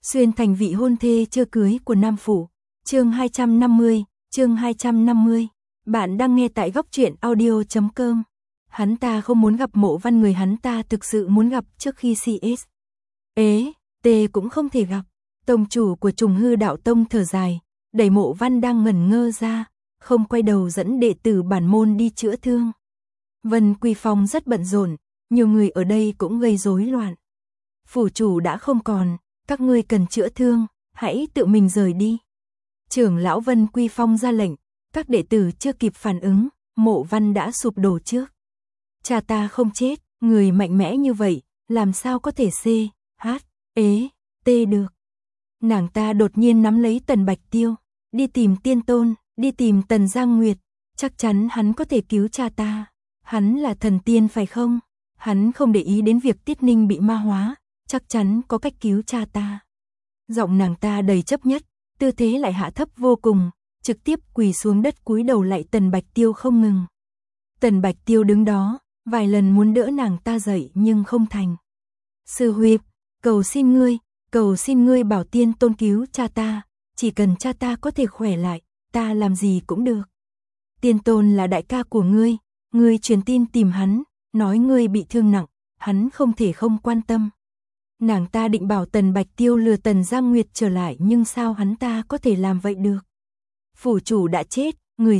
Xuyên thành vị hôn thê chưa cưới của Nam Phủ. Chương 250. Bạn đang nghe tại góc truyện audio.com. Hắn ta không muốn gặp Mộ Văn, người hắn ta thực sự muốn gặp trước khi CS. T cũng không thể gặp. Tông chủ của Trùng Hư Đạo Tông thở dài, đẩy Mộ Văn đang ngẩn ngơ ra, không quay đầu dẫn đệ tử bản môn đi chữa thương. Vân Quy Phong rất bận rộn, nhiều người ở đây cũng gây rối loạn. Phủ chủ đã không còn, các ngươi cần chữa thương, hãy tự mình rời đi. Trưởng lão Vân Quy Phong ra lệnh, các đệ tử chưa kịp phản ứng, Mộ Văn đã sụp đổ trước. Cha ta không chết, người mạnh mẽ như vậy, làm sao có thể T được. Nàng ta đột nhiên nắm lấy Tần Bạch Tiêu, đi tìm Tiên Tôn, đi tìm Tần Giang Nguyệt, chắc chắn hắn có thể cứu cha ta. Hắn là thần tiên phải không? Hắn không để ý đến việc Tiết Ninh bị ma hóa, chắc chắn có cách cứu cha ta. Giọng nàng ta đầy chấp nhất, tư thế lại hạ thấp vô cùng, trực tiếp quỳ xuống đất cúi đầu lạy Tần Bạch Tiêu không ngừng. Tần Bạch Tiêu đứng đó, vài lần muốn đỡ nàng ta dậy nhưng không thành. Sư huynh, cầu xin ngươi bảo Tiên Tôn cứu cha ta, chỉ cần cha ta có thể khỏe lại, ta làm gì cũng được. Tiên Tôn là đại ca của ngươi truyền tin tìm hắn, nói ngươi bị thương nặng, hắn không thể không quan tâm. Nàng ta định bảo Tần Bạch Tiêu lừa Tần Giang Nguyệt trở lại, nhưng sao hắn ta có thể làm vậy được? Phủ chủ đã chết, người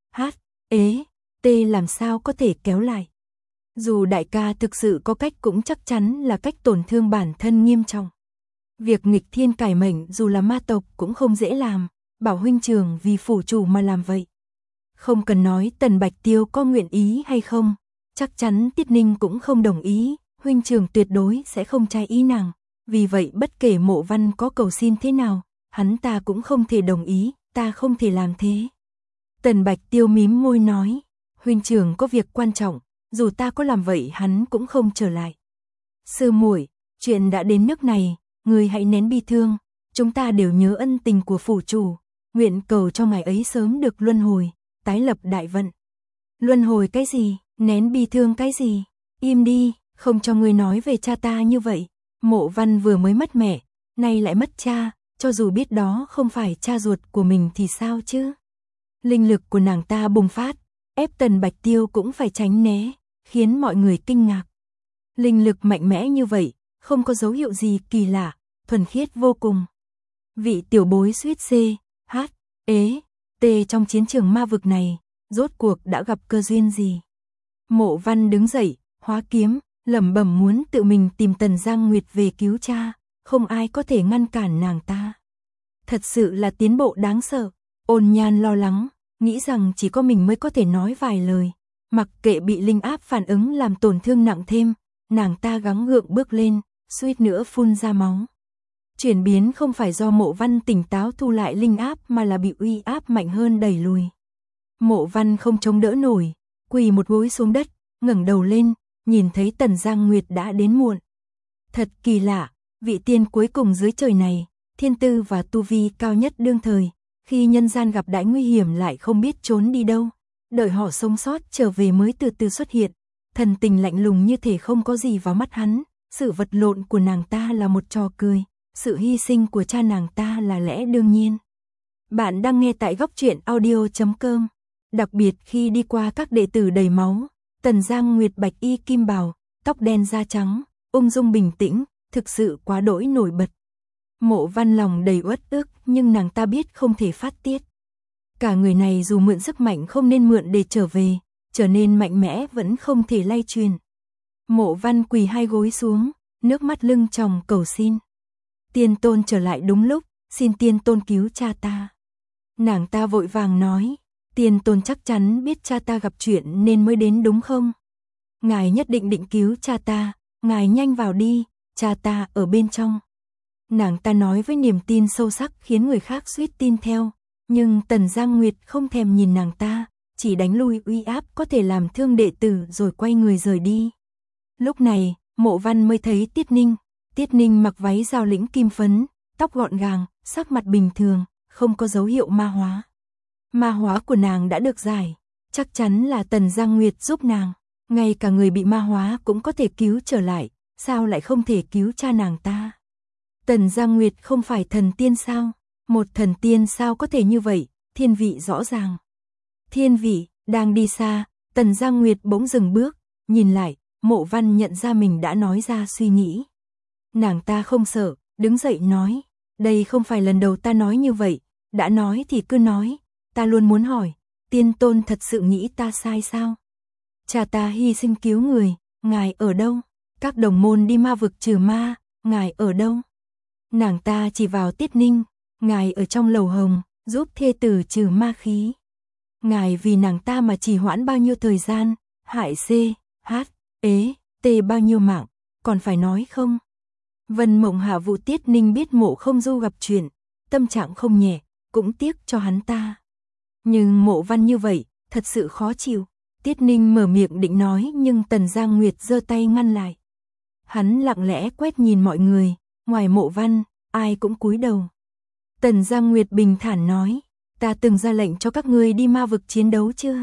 T làm sao có thể kéo lại? Dù đại ca thực sự có cách cũng chắc chắn là cách tổn thương bản thân nghiêm trọng. Việc nghịch thiên cải mệnh dù là ma tộc cũng không dễ làm, bảo huynh trưởng vì phủ chủ mà làm vậy. Không cần nói Tần Bạch Tiêu có nguyện ý hay không, chắc chắn Tiết Ninh cũng không đồng ý, huynh trưởng tuyệt đối sẽ không trái ý nàng. Vì vậy bất kể Mộ Văn có cầu xin thế nào, hắn ta cũng không thể đồng ý, ta không thể làm thế. Tần Bạch Tiêu mím môi nói, huynh trưởng có việc quan trọng, dù ta có làm vậy hắn cũng không trở lại. Sư muội, chuyện đã đến nước này, người hãy nén bi thương, chúng ta đều nhớ ân tình của phủ chủ, nguyện cầu cho ngài ấy sớm được luân hồi, tái lập đại vận. Luân hồi cái gì, nén bi thương cái gì, im đi, không cho ngươi nói về cha ta như vậy. Mộ Văn vừa mới mất mẹ, nay lại mất cha, cho dù biết đó không phải cha ruột của mình thì sao chứ. Linh lực của nàng ta bùng phát, ép Tần Bạch Tiêu cũng phải tránh né, khiến mọi người kinh ngạc. Linh lực mạnh mẽ như vậy, không có dấu hiệu gì kỳ lạ, thuần khiết vô cùng. Vị tiểu bối suýt T trong chiến trường ma vực này, rốt cuộc đã gặp cơ duyên gì? Mộ Văn đứng dậy, hóa kiếm, lẩm bẩm muốn tự mình tìm Tần Giang Nguyệt về cứu cha, không ai có thể ngăn cản nàng ta. Thật sự là tiến bộ đáng sợ. Ôn Nhan lo lắng, nghĩ rằng chỉ có mình mới có thể nói vài lời, mặc kệ bị linh áp phản ứng làm tổn thương nặng thêm, nàng ta gắng gượng bước lên, suýt nữa phun ra máu. Chuyển biến không phải do Mộ Văn tỉnh táo thu lại linh áp mà là bị uy áp mạnh hơn đẩy lùi. Mộ Văn không chống đỡ nổi, quỳ một gối xuống đất, ngẩng đầu lên, nhìn thấy Tần Giang Nguyệt đã đến muộn. Thật kỳ lạ, vị tiên cuối cùng dưới trời này, thiên tư và tu vi cao nhất đương thời, khi nhân gian gặp đại nguy hiểm lại không biết trốn đi đâu, đợi họ sống sót trở về mới từ từ xuất hiện, thần tình lạnh lùng như thể không có gì vào mắt hắn, sự vật lộn của nàng ta là một trò cười, sự hy sinh của cha nàng ta là lẽ đương nhiên. Bạn đang nghe tại góc truyện audio.com. Đặc biệt khi đi qua các đệ tử đầy máu, Tần Giang Nguyệt bạch y kim bào, tóc đen da trắng, ung dung bình tĩnh, thực sự quá đỗi nổi bật. Mộ Văn lòng đầy uất ức nhưng nàng ta biết không thể phát tiết. Cả người này dù mượn sức mạnh không nên mượn để trở về, trở nên mạnh mẽ vẫn không thể lay truyền. Mộ Văn quỳ hai gối xuống, nước mắt lưng tròng cầu xin. Tiên Tôn trở lại đúng lúc, xin Tiên Tôn cứu cha ta. Nàng ta vội vàng nói, Tiên Tôn chắc chắn biết cha ta gặp chuyện nên mới đến đúng không? Ngài nhất định định cứu cha ta, ngài nhanh vào đi, cha ta ở bên trong. Nàng ta nói với niềm tin sâu sắc khiến người khác suýt tin theo, nhưng Tần Giang Nguyệt không thèm nhìn nàng ta, chỉ đánh lui uy áp có thể làm thương đệ tử rồi quay người rời đi. Lúc này, Mộ Văn mới thấy Tiết Ninh mặc váy giao lĩnh kim phấn, tóc gọn gàng, sắc mặt bình thường, không có dấu hiệu ma hóa. Ma hóa của nàng đã được giải, chắc chắn là Tần Giang Nguyệt giúp nàng, ngay cả người bị ma hóa cũng có thể cứu trở lại, sao lại không thể cứu cha nàng ta? Tần Giang Nguyệt không phải thần tiên sao? Một thần tiên sao có thể như vậy? Thiên vị rõ ràng. Thiên vị, đang đi xa, Tần Giang Nguyệt bỗng dừng bước, nhìn lại, Mộ Văn nhận ra mình đã nói ra suy nghĩ. Nàng ta không sợ, đứng dậy nói, đây không phải lần đầu ta nói như vậy, đã nói thì cứ nói, ta luôn muốn hỏi, tiên tôn thật sự nghĩ ta sai sao? Cha ta hy sinh cứu người, ngài ở đâu? Các đồng môn đi ma vực trừ ma, ngài ở đâu? Nàng ta chỉ vào Tiết Ninh, ngài ở trong lầu hồng, giúp thê tử trừ ma khí. Ngài vì nàng ta mà trì hoãn bao nhiêu thời gian, hại C, H, ế, T bao nhiêu mạng, còn phải nói không? Vân Mộng hạ vụ Tiết Ninh biết Mộ Không Du gặp chuyện, tâm trạng không nhẹ, cũng tiếc cho hắn ta. Nhưng Mộ Văn như vậy, thật sự khó chịu. Tiết Ninh mở miệng định nói nhưng Tần Giang Nguyệt giơ tay ngăn lại. Hắn lặng lẽ quét nhìn mọi người, ngoài Mộ Văn, ai cũng cúi đầu. Tần Giang Nguyệt bình thản nói, ta từng ra lệnh cho các ngươi đi ma vực chiến đấu chưa?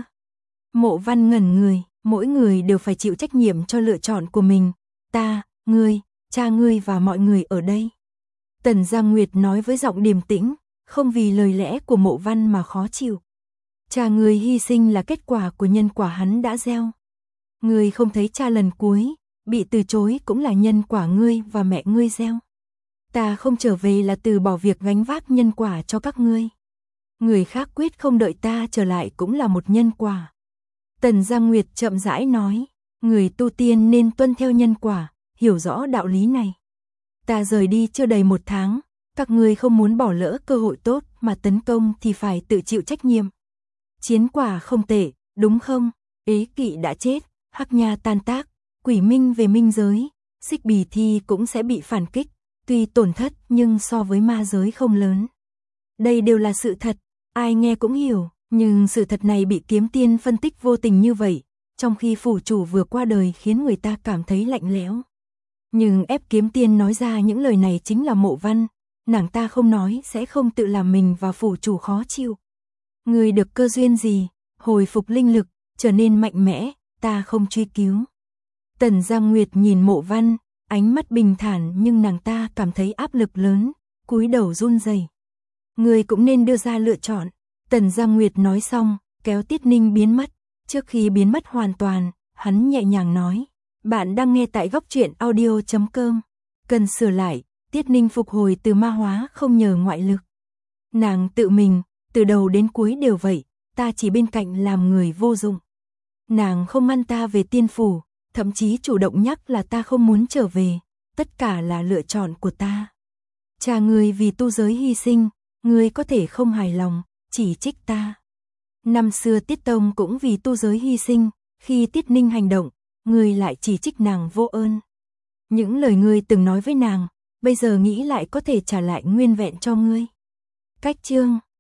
Mộ Văn ngẩn người, mỗi người đều phải chịu trách nhiệm cho lựa chọn của mình. Ta, ngươi, cha ngươi và mọi người ở đây. Tần Giang Nguyệt nói với giọng điềm tĩnh, không vì lời lẽ của Mộ Văn mà khó chịu. Cha ngươi hy sinh là kết quả của nhân quả hắn đã gieo. Ngươi không thấy cha lần cuối, bị từ chối cũng là nhân quả ngươi và mẹ ngươi gieo. Ta không trở về là từ bỏ việc gánh vác nhân quả cho các ngươi. Người khác quyết không đợi ta trở lại cũng là một nhân quả. Tần Giang Nguyệt chậm rãi nói, người tu tiên nên tuân theo nhân quả, hiểu rõ đạo lý này. Ta rời đi chưa đầy 1 tháng, các ngươi không muốn bỏ lỡ cơ hội tốt mà tấn công thì phải tự chịu trách nhiệm. Chiến quả không tệ, đúng không? Ế Kỵ đã chết, Hắc Nha tan tác, Quỷ Minh về minh giới, Xích Bì Thi cũng sẽ bị phản kích, tuy tổn thất nhưng so với ma giới không lớn. Đây đều là sự thật, ai nghe cũng hiểu, nhưng sự thật này bị Kiếm Tiên phân tích vô tình như vậy, trong khi phủ chủ vừa qua đời khiến người ta cảm thấy lạnh lẽo. Nhưng ép Kiếm Tiên nói ra những lời này chính là Mộ Văn, nàng ta không nói sẽ không tự làm mình và phủ chủ khó chịu. Người được cơ duyên gì, hồi phục linh lực, trở nên mạnh mẽ, ta không truy cứu. Tần Giang Nguyệt nhìn Mộ Văn, ánh mắt bình thản nhưng nàng ta cảm thấy áp lực lớn, cúi đầu run rẩy. Người cũng nên đưa ra lựa chọn. Tần Giang Nguyệt nói xong, kéo Tiết Ninh biến mất. Trước khi biến mất hoàn toàn, hắn nhẹ nhàng nói, bạn đang nghe tại Góc Truyện Audio.com. Cần sửa lại, Tiết Ninh phục hồi từ ma hóa không nhờ ngoại lực. Nàng tự mình, từ đầu đến cuối đều vậy, ta chỉ bên cạnh làm người vô dụng. Nàng không ngăn ta về tiên phủ, thậm chí chủ động nhắc là ta không muốn trở về, tất cả là lựa chọn của ta. Cha ngươi vì tu giới hy sinh, ngươi có thể không hài lòng, chỉ trích ta. Năm xưa Tiết Tông cũng vì tu giới hy sinh, khi Tiết Ninh hành động, ngươi lại chỉ trích nàng vô ơn. Những lời ngươi từng nói với nàng, bây giờ nghĩ lại có thể trả lại nguyên vẹn cho ngươi. Cách chương